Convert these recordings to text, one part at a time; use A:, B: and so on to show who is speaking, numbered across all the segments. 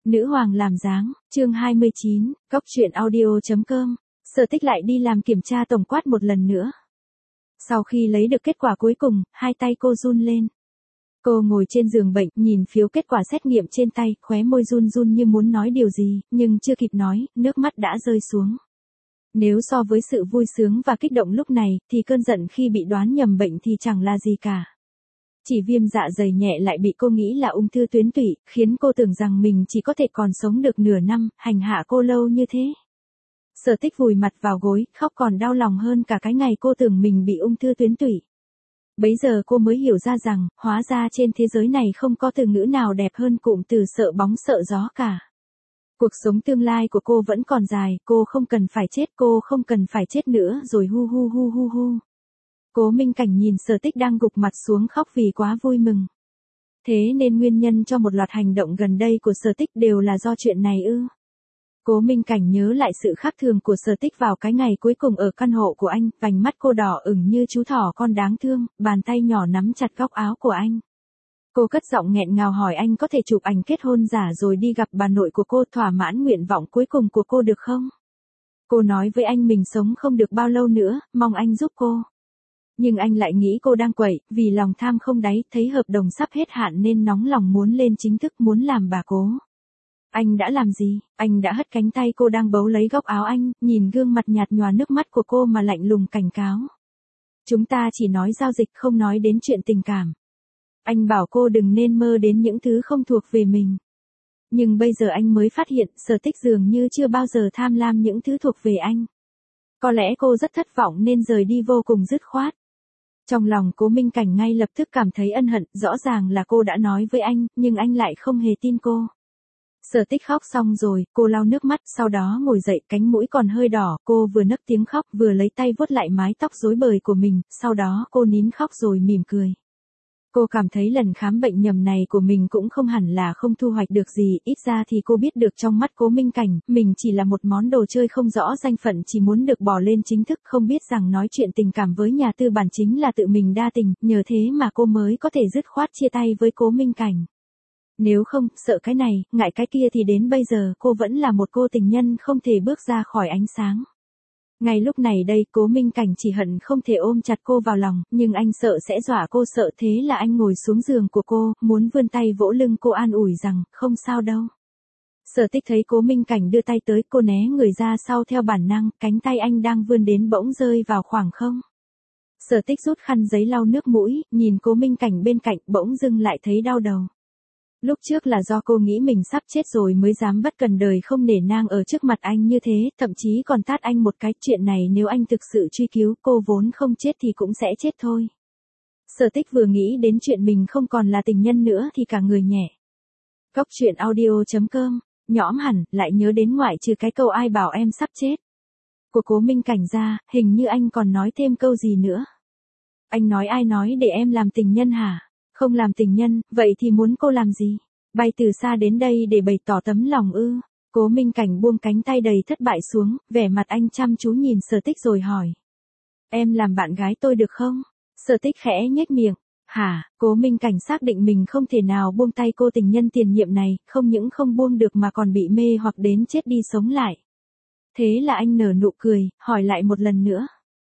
A: Nữ hoàng làm dáng, chương 29, Cóc truyện audio.com. Sở Tích lại đi làm kiểm tra tổng quát một lần nữa. Sau khi lấy được kết quả cuối cùng, hai tay cô run lên. Cô ngồi trên giường bệnh, nhìn phiếu kết quả xét nghiệm trên tay, khóe môi run run như muốn nói điều gì, nhưng chưa kịp nói, nước mắt đã rơi xuống. Nếu so với sự vui sướng và kích động lúc này, thì cơn giận khi bị đoán nhầm bệnh thì chẳng là gì cả. Chỉ viêm dạ dày nhẹ lại bị cô nghĩ là ung thư tuyến tụy, khiến cô tưởng rằng mình chỉ có thể còn sống được nửa năm, hành hạ cô lâu như thế. Sở Tích vùi mặt vào gối, khóc còn đau lòng hơn cả cái ngày cô tưởng mình bị ung thư tuyến tụy. Bấy giờ cô mới hiểu ra rằng, hóa ra trên thế giới này không có từ ngữ nào đẹp hơn cụm từ sợ bóng sợ gió cả. Cuộc sống tương lai của cô vẫn còn dài, cô không cần phải chết, cô không cần phải chết nữa rồi hu hu hu hu hu. Cố Minh Cảnh nhìn Sở Tích đang gục mặt xuống khóc vì quá vui mừng. Thế nên nguyên nhân cho một loạt hành động gần đây của Sở Tích đều là do chuyện này ư? Cố Minh Cảnh nhớ lại sự khác thường của Sở Tích vào cái ngày cuối cùng ở căn hộ của anh, vành mắt cô đỏ ửng như chú thỏ con đáng thương, bàn tay nhỏ nắm chặt góc áo của anh. Cô cất giọng nghẹn ngào hỏi anh có thể chụp ảnh kết hôn giả rồi đi gặp bà nội của cô thỏa mãn nguyện vọng cuối cùng của cô được không? Cô nói với anh mình sống không được bao lâu nữa, mong anh giúp cô. Nhưng anh lại nghĩ cô đang quậy, vì lòng tham không đáy, thấy hợp đồng sắp hết hạn nên nóng lòng muốn lên chính thức, muốn làm bà cố. Anh đã làm gì? Anh đã hất cánh tay cô đang bấu lấy góc áo anh, nhìn gương mặt nhạt nhòa nước mắt của cô mà lạnh lùng cảnh cáo. Chúng ta chỉ nói giao dịch không nói đến chuyện tình cảm. Anh bảo cô đừng nên mơ đến những thứ không thuộc về mình. Nhưng bây giờ anh mới phát hiện Sở Tích dường như chưa bao giờ tham lam những thứ thuộc về anh. Có lẽ cô rất thất vọng nên rời đi vô cùng dứt khoát. Trong lòng Cố Minh Cảnh ngay lập tức cảm thấy ân hận, rõ ràng là cô đã nói với anh, nhưng anh lại không hề tin cô. Sở Tích khóc xong rồi, cô lau nước mắt, sau đó ngồi dậy, cánh mũi còn hơi đỏ, cô vừa nấc tiếng khóc, vừa lấy tay vuốt lại mái tóc rối bời của mình, sau đó cô nín khóc rồi mỉm cười. Cô cảm thấy lần khám bệnh nhầm này của mình cũng không hẳn là không thu hoạch được gì, ít ra thì cô biết được trong mắt Cố Minh Cảnh, mình chỉ là một món đồ chơi không rõ danh phận chỉ muốn được bỏ lên chính thức, không biết rằng nói chuyện tình cảm với nhà tư bản chính là tự mình đa tình, nhờ thế mà cô mới có thể dứt khoát chia tay với Cố Minh Cảnh. Nếu không, sợ cái này, ngại cái kia thì đến bây giờ cô vẫn là một cô tình nhân không thể bước ra khỏi ánh sáng. Ngay lúc này đây, Cố Minh Cảnh chỉ hận không thể ôm chặt cô vào lòng, nhưng anh sợ sẽ dọa cô, sợ thế là anh ngồi xuống giường của cô, muốn vươn tay vỗ lưng cô an ủi rằng, không sao đâu. Sở Tích thấy Cố Minh Cảnh đưa tay tới, cô né người ra sau theo bản năng, cánh tay anh đang vươn đến bỗng rơi vào khoảng không. Sở Tích rút khăn giấy lau nước mũi, nhìn Cố Minh Cảnh bên cạnh, bỗng dưng lại thấy đau đầu. Lúc trước là do cô nghĩ mình sắp chết rồi mới dám bất cần đời không nể nang ở trước mặt anh như thế, thậm chí còn tát anh một cái, chuyện này nếu anh thực sự truy cứu, cô vốn không chết thì cũng sẽ chết thôi. Sở Tích vừa nghĩ đến chuyện mình không còn là tình nhân nữa thì cả người nhẹ. Cóc truyện audio.com, nhõm hẳn, lại nhớ đến ngoại trừ cái câu ai bảo em sắp chết của Cố Minh Cảnh ra, hình như anh còn nói thêm câu gì nữa. Anh nói ai nói để em làm tình nhân hả? Không làm tình nhân, vậy thì muốn cô làm gì? Bay từ xa đến đây để bày tỏ tấm lòng ư? Cố Minh Cảnh buông cánh tay đầy thất bại xuống, vẻ mặt anh chăm chú nhìn Sở Tích rồi hỏi. Em làm bạn gái tôi được không? Sở Tích khẽ nhếch miệng. Hả? Cố Minh Cảnh xác định mình không thể nào buông tay cô tình nhân tiền nhiệm này, không những không buông được mà còn bị mê hoặc đến chết đi sống lại. Thế là anh nở nụ cười, hỏi lại một lần nữa.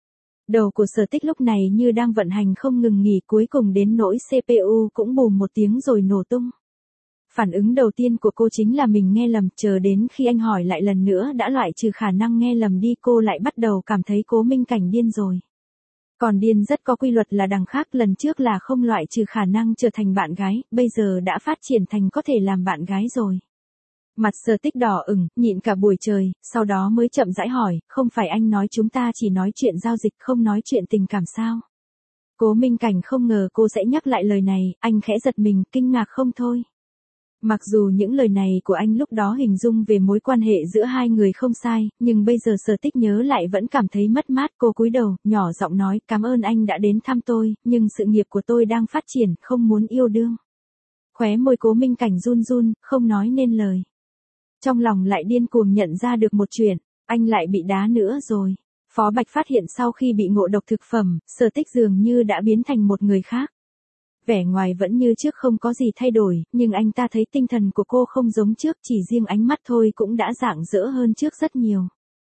A: Đầu của Sở Tích lúc này như đang vận hành không ngừng nghỉ, cuối cùng đến nỗi CPU cũng bùm một tiếng rồi nổ tung. Phản ứng đầu tiên của cô chính là mình nghe lầm, chờ đến khi anh hỏi lại lần nữa đã loại trừ khả năng nghe lầm đi, cô lại bắt đầu cảm thấy Cố Minh Cảnh điên rồi. Còn điên rất có quy luật là đằng khác, lần trước là không loại trừ khả năng trở thành bạn gái, bây giờ đã phát triển thành có thể làm bạn gái rồi. Mặt Sở Tích đỏ ửng, nhịn cả buổi trời, sau đó mới chậm rãi hỏi, không phải anh nói chúng ta chỉ nói chuyện giao dịch không nói chuyện tình cảm sao? Cố Minh Cảnh không ngờ cô sẽ nhắc lại lời này, anh khẽ giật mình, kinh ngạc không thôi. Mặc dù những lời này của anh lúc đó hình dung về mối quan hệ giữa hai người không sai, nhưng bây giờ Sở Tích nhớ lại vẫn cảm thấy mất mát, cô cúi đầu, nhỏ giọng nói, cảm ơn anh đã đến thăm tôi, nhưng sự nghiệp của tôi đang phát triển, không muốn yêu đương. Khóe môi Cố Minh Cảnh run run, không nói nên lời. Trong lòng lại điên cuồng nhận ra được một chuyện, anh lại bị đá nữa rồi. Phó Bạch phát hiện sau khi bị ngộ độc thực phẩm, Sở Tích dường như đã biến thành một người khác. Vẻ ngoài vẫn như trước không có gì thay đổi, nhưng anh ta thấy tinh thần của cô không giống trước, chỉ riêng ánh mắt thôi cũng đã rạng rỡ hơn trước rất nhiều.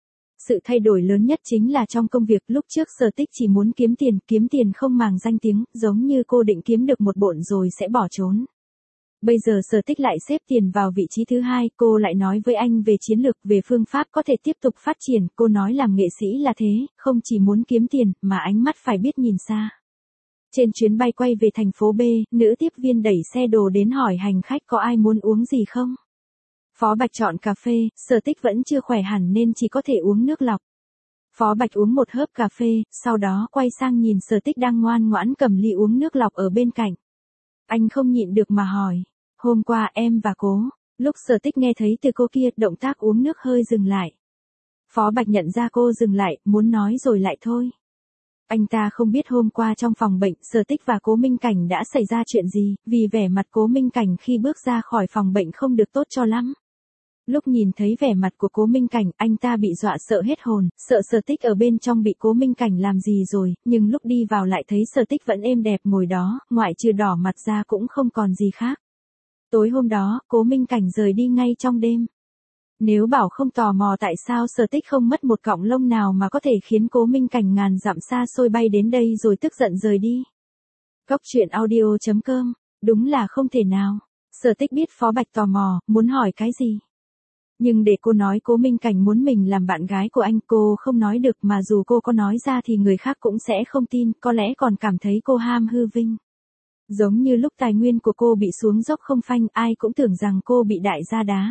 A: Sự thay đổi lớn nhất chính là trong công việc, lúc trước Sở Tích chỉ muốn kiếm tiền không màng danh tiếng, giống như cô định kiếm được một bộn rồi sẽ bỏ trốn. Bây giờ Sở Tích lại xếp tiền vào vị trí thứ hai, cô lại nói với anh về chiến lược, về phương pháp có thể tiếp tục phát triển, cô nói làm nghệ sĩ là thế, không chỉ muốn kiếm tiền, mà ánh mắt phải biết nhìn xa. Trên chuyến bay quay về thành phố B, nữ tiếp viên đẩy xe đồ đến hỏi hành khách có ai muốn uống gì không. Phó Bạch chọn cà phê, Sở Tích vẫn chưa khỏe hẳn nên chỉ có thể uống nước lọc. Phó Bạch uống một hớp cà phê, sau đó quay sang nhìn Sở Tích đang ngoan ngoãn cầm ly uống nước lọc ở bên cạnh. Anh không nhịn được mà hỏi, hôm qua em và cô. Lúc Sở Tích nghe thấy từ cô kia, động tác uống nước hơi dừng lại. Phó Bạch nhận ra cô dừng lại, muốn nói rồi lại thôi. Anh ta không biết hôm qua trong phòng bệnh, Sở Tích và Cố Minh Cảnh đã xảy ra chuyện gì, vì vẻ mặt Cố Minh Cảnh khi bước ra khỏi phòng bệnh không được tốt cho lắm. Lúc nhìn thấy vẻ mặt của Cố Minh Cảnh, anh ta bị dọa sợ hết hồn, sợ Sở Tích ở bên trong bị Cố Minh Cảnh làm gì rồi, nhưng lúc đi vào lại thấy Sở Tích vẫn êm đẹp ngồi đó, ngoại trừ đỏ mặt ra cũng không còn gì khác. Tối hôm đó, Cố Minh Cảnh rời đi ngay trong đêm. Nếu bảo không tò mò tại sao Sở Tích không mất một cọng lông nào mà có thể khiến Cố Minh Cảnh ngàn dặm xa xôi bay đến đây rồi tức giận rời đi. Cóc truyện audio.com, đúng là không thể nào. Sở Tích biết Phó Bạch tò mò, muốn hỏi cái gì. Nhưng để cô nói Cố Minh Cảnh muốn mình làm bạn gái của anh, cô không nói được, mà dù cô có nói ra thì người khác cũng sẽ không tin, có lẽ còn cảm thấy cô ham hư vinh. Giống như lúc tài nguyên của cô bị xuống dốc không phanh, ai cũng tưởng rằng cô bị đại gia đá.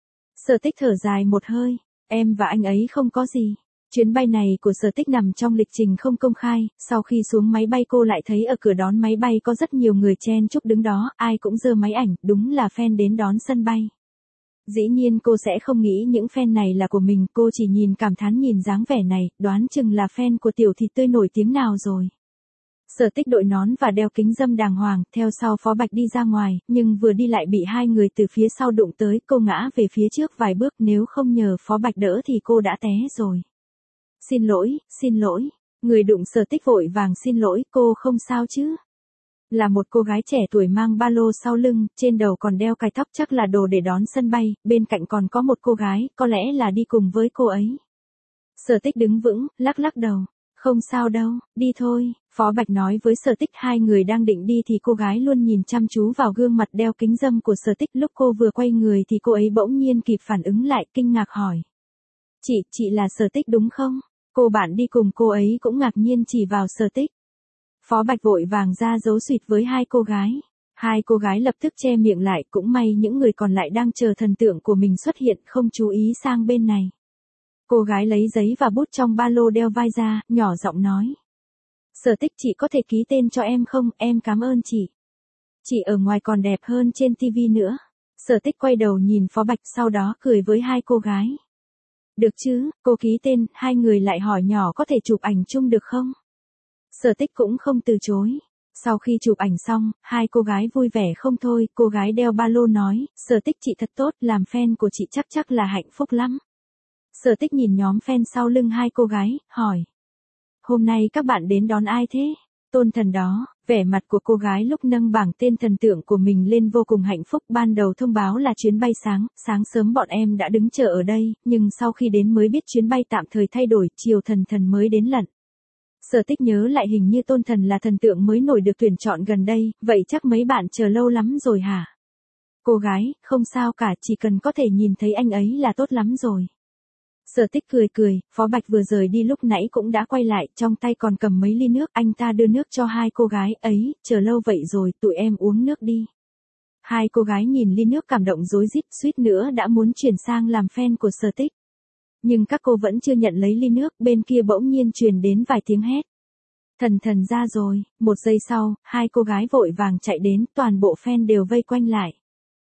A: Sở Tích thở dài một hơi, em và anh ấy không có gì. Chuyến bay này của Sở Tích nằm trong lịch trình không công khai, sau khi xuống máy bay cô lại thấy ở cửa đón máy bay có rất nhiều người chen chúc đứng đó, ai cũng giơ máy ảnh, đúng là fan đến đón sân bay. Dĩ nhiên cô sẽ không nghĩ những fan này là của mình, cô chỉ nhìn cảm thán nhìn dáng vẻ này, đoán chừng là fan của tiểu thịt tươi nổi tiếng nào rồi. Sở Tích đội nón và đeo kính râm đàng hoàng, theo sau Phó Bạch đi ra ngoài, nhưng vừa đi lại bị hai người từ phía sau đụng tới, cô ngã về phía trước vài bước, nếu không nhờ Phó Bạch đỡ thì cô đã té rồi. Xin lỗi, người đụng Sở Tích vội vàng xin lỗi, cô không sao chứ? Là một cô gái trẻ tuổi mang ba lô sau lưng, trên đầu còn đeo cài tóc chắc là đồ để đón sân bay, bên cạnh còn có một cô gái, có lẽ là đi cùng với cô ấy. Sở Tích đứng vững, lắc lắc đầu. Không sao đâu, đi thôi, Phó Bạch nói với Sở Tích. Hai người đang định đi thì cô gái luôn nhìn chăm chú vào gương mặt đeo kính râm của Sở Tích. Lúc cô vừa quay người thì cô ấy bỗng nhiên kịp phản ứng lại, kinh ngạc hỏi. Chị là Sở Tích đúng không? Cô bạn đi cùng cô ấy cũng ngạc nhiên chỉ vào Sở Tích. Phó Bạch vội vàng ra dấu xuyệt với hai cô gái. Hai cô gái lập tức che miệng lại, cũng may những người còn lại đang chờ thần tượng của mình xuất hiện, không chú ý sang bên này. Cô gái lấy giấy và bút trong ba lô đeo vai ra, nhỏ giọng nói. Sở Tích, chị có thể ký tên cho em không, em cảm ơn chị. Chị ở ngoài còn đẹp hơn trên TV nữa. Sở Tích quay đầu nhìn Phó Bạch, sau đó cười với hai cô gái. Được chứ, cô ký tên, hai người lại hỏi nhỏ có thể chụp ảnh chung được không? Sở Tích cũng không từ chối. Sau khi chụp ảnh xong, hai cô gái vui vẻ không thôi, cô gái đeo ba lô nói, Sở Tích chị thật tốt, làm fan của chị chắc là hạnh phúc lắm. Sở Tích nhìn nhóm fan sau lưng hai cô gái, hỏi. Hôm nay các bạn đến đón ai thế? Tôn Thần đó. Vẻ mặt của cô gái lúc nâng bảng tên thần tượng của mình lên vô cùng hạnh phúc. Ban đầu thông báo là chuyến bay sáng sớm bọn em đã đứng chờ ở đây, nhưng sau khi đến mới biết chuyến bay tạm thời thay đổi, chiều Thần mới đến lận. Sở Tích nhớ lại hình như Tôn Thần là thần tượng mới nổi được tuyển chọn gần đây, vậy chắc mấy bạn chờ lâu lắm rồi hả? Cô gái, không sao cả, chỉ cần có thể nhìn thấy anh ấy là tốt lắm rồi. Sở Tích cười, Phó Bạch vừa rời đi lúc nãy cũng đã quay lại, trong tay còn cầm mấy ly nước, anh ta đưa nước cho hai cô gái, ấy, chờ lâu vậy rồi, tụi em uống nước đi. Hai cô gái nhìn ly nước cảm động rối rít, suýt nữa đã muốn chuyển sang làm fan của Sở Tích. Nhưng các cô vẫn chưa nhận lấy ly nước, bên kia bỗng nhiên truyền đến vài tiếng hét. Thần ra rồi, một giây sau, hai cô gái vội vàng chạy đến, toàn bộ fan đều vây quanh lại.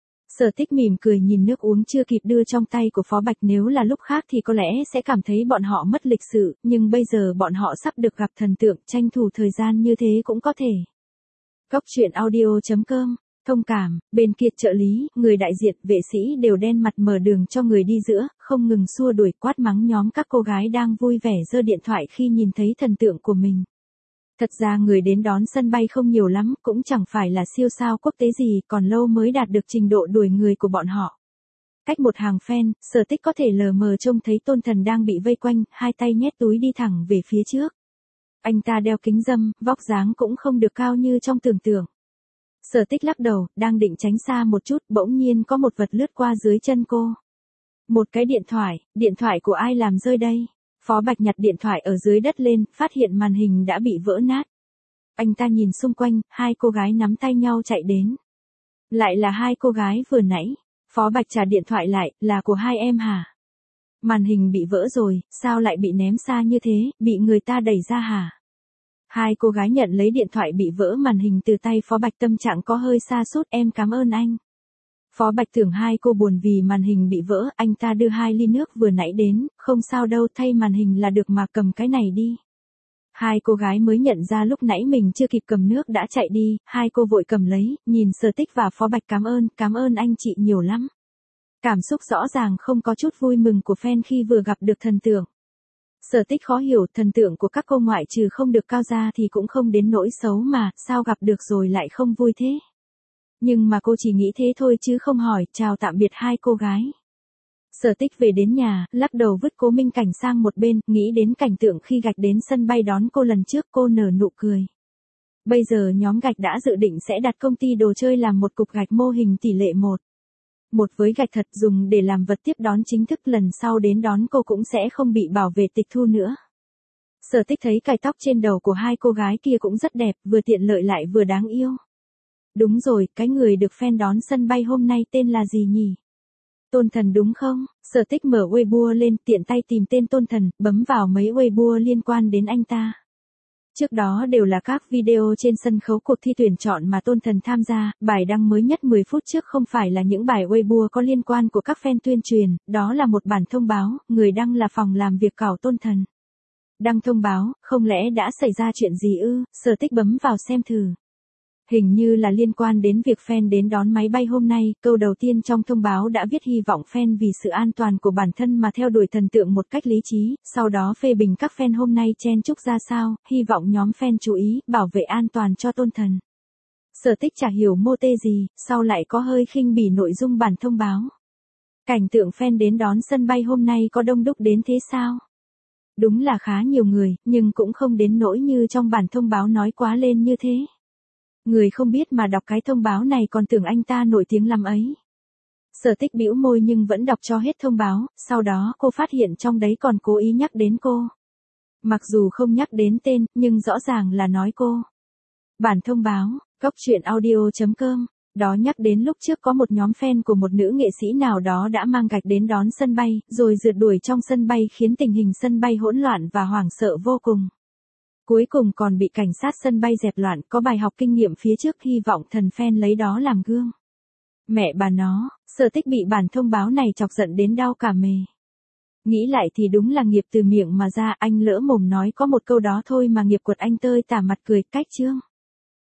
A: Sở Tích mỉm cười nhìn nước uống chưa kịp đưa trong tay của Phó Bạch, nếu là lúc khác thì có lẽ sẽ cảm thấy bọn họ mất lịch sự, nhưng bây giờ bọn họ sắp được gặp thần tượng, tranh thủ thời gian như thế cũng có thể. Cóc truyện audio.com, thông cảm, bên kia trợ lý, người đại diện, vệ sĩ đều đen mặt mở đường cho người đi giữa, không ngừng xua đuổi quát mắng nhóm các cô gái đang vui vẻ giơ điện thoại khi nhìn thấy thần tượng của mình. Thật ra người đến đón sân bay không nhiều lắm, cũng chẳng phải là siêu sao quốc tế gì, còn lâu mới đạt được trình độ đuổi người của bọn họ. Cách một hàng fan, Sở Tích có thể lờ mờ trông thấy Tôn Thần đang bị vây quanh, hai tay nhét túi đi thẳng về phía trước. Anh ta đeo kính râm, vóc dáng cũng không được cao như trong tưởng tượng. Sở Tích lắc đầu, đang định tránh xa một chút, bỗng nhiên có một vật lướt qua dưới chân cô. Một cái điện thoại của ai làm rơi đây? Phó Bạch nhặt điện thoại ở dưới đất lên, phát hiện màn hình đã bị vỡ nát. Anh ta nhìn xung quanh, hai cô gái nắm tay nhau chạy đến. Lại là hai cô gái vừa nãy. Phó Bạch trả điện thoại lại, là của hai em hả? Màn hình bị vỡ rồi, sao lại bị ném xa như thế, bị người ta đẩy ra hả? Hai cô gái nhận lấy điện thoại bị vỡ màn hình từ tay Phó Bạch, tâm trạng có hơi sa sút, em cảm ơn anh. Phó Bạch tưởng hai cô buồn vì màn hình bị vỡ, anh ta đưa hai ly nước vừa nãy đến, không sao đâu, thay màn hình là được mà, cầm cái này đi. Hai cô gái mới nhận ra lúc nãy mình chưa kịp cầm nước đã chạy đi, hai cô vội cầm lấy, nhìn Sở Tích và Phó Bạch, cảm ơn anh chị nhiều lắm. Cảm xúc rõ ràng không có chút vui mừng của fan khi vừa gặp được thần tượng. Sở Tích khó hiểu, thần tượng của các cô ngoại trừ không được cao ra thì cũng không đến nỗi xấu mà, sao gặp được rồi lại không vui thế? Nhưng mà cô chỉ nghĩ thế thôi chứ không hỏi, chào tạm biệt hai cô gái. Sở Tích về đến nhà, lắc đầu vứt Cố Minh Cảnh sang một bên, nghĩ đến cảnh tượng khi Gạch đến sân bay đón cô lần trước, cô nở nụ cười. Bây giờ nhóm Gạch đã dự định sẽ đặt công ty đồ chơi làm một cục gạch mô hình tỷ lệ 1 với gạch thật, dùng để làm vật tiếp đón chính thức, lần sau đến đón cô cũng sẽ không bị bảo vệ tịch thu nữa. Sở Tích thấy cài tóc trên đầu của hai cô gái kia cũng rất đẹp, vừa tiện lợi lại vừa đáng yêu. Đúng rồi, cái người được fan đón sân bay hôm nay tên là gì nhỉ? Tôn Thần đúng không? Sở Tích mở Weibo lên, tiện tay tìm tên Tôn Thần, bấm vào mấy Weibo liên quan đến anh ta. Trước đó đều là các video trên sân khấu cuộc thi tuyển chọn mà Tôn Thần tham gia, bài đăng mới nhất 10 phút trước không phải là những bài Weibo có liên quan của các fan tuyên truyền, đó là một bản thông báo, người đăng là phòng làm việc cảo Tôn Thần. Đăng thông báo, không lẽ đã xảy ra chuyện gì ư? Sở Tích bấm vào xem thử. Hình như là liên quan đến việc fan đến đón máy bay hôm nay, câu đầu tiên trong thông báo đã viết hy vọng fan vì sự an toàn của bản thân mà theo đuổi thần tượng một cách lý trí, sau đó phê bình các fan hôm nay chen chúc ra sao, hy vọng nhóm fan chú ý, bảo vệ an toàn cho Tôn Thần. Sở Tích chả hiểu mô tê gì, sau lại có hơi khinh bỉ nội dung bản thông báo. Cảnh tượng fan đến đón sân bay hôm nay có đông đúc đến thế sao? Đúng là khá nhiều người, nhưng cũng không đến nỗi như trong bản thông báo nói quá lên như thế. Người không biết mà đọc cái thông báo này còn tưởng anh ta nổi tiếng lắm ấy. Sở Tích bĩu môi nhưng vẫn đọc cho hết thông báo, sau đó cô phát hiện trong đấy còn cố ý nhắc đến cô. Mặc dù không nhắc đến tên, nhưng rõ ràng là nói cô. Bản thông báo, goctruyện.audio.com, đó nhắc đến lúc trước có một nhóm fan của một nữ nghệ sĩ nào đó đã mang Gạch đến đón sân bay, rồi rượt đuổi trong sân bay khiến tình hình sân bay hỗn loạn và hoảng sợ vô cùng. Cuối cùng còn bị cảnh sát sân bay dẹp loạn, có bài học kinh nghiệm phía trước, hy vọng thần fan lấy đó làm gương. Mẹ bà nó, Sở Tích bị bản thông báo này chọc giận đến đau cả mề. Nghĩ lại thì đúng là nghiệp từ miệng mà ra, anh lỡ mồm nói có một câu đó thôi mà nghiệp quật anh tơi tả mặt cười, cách chương.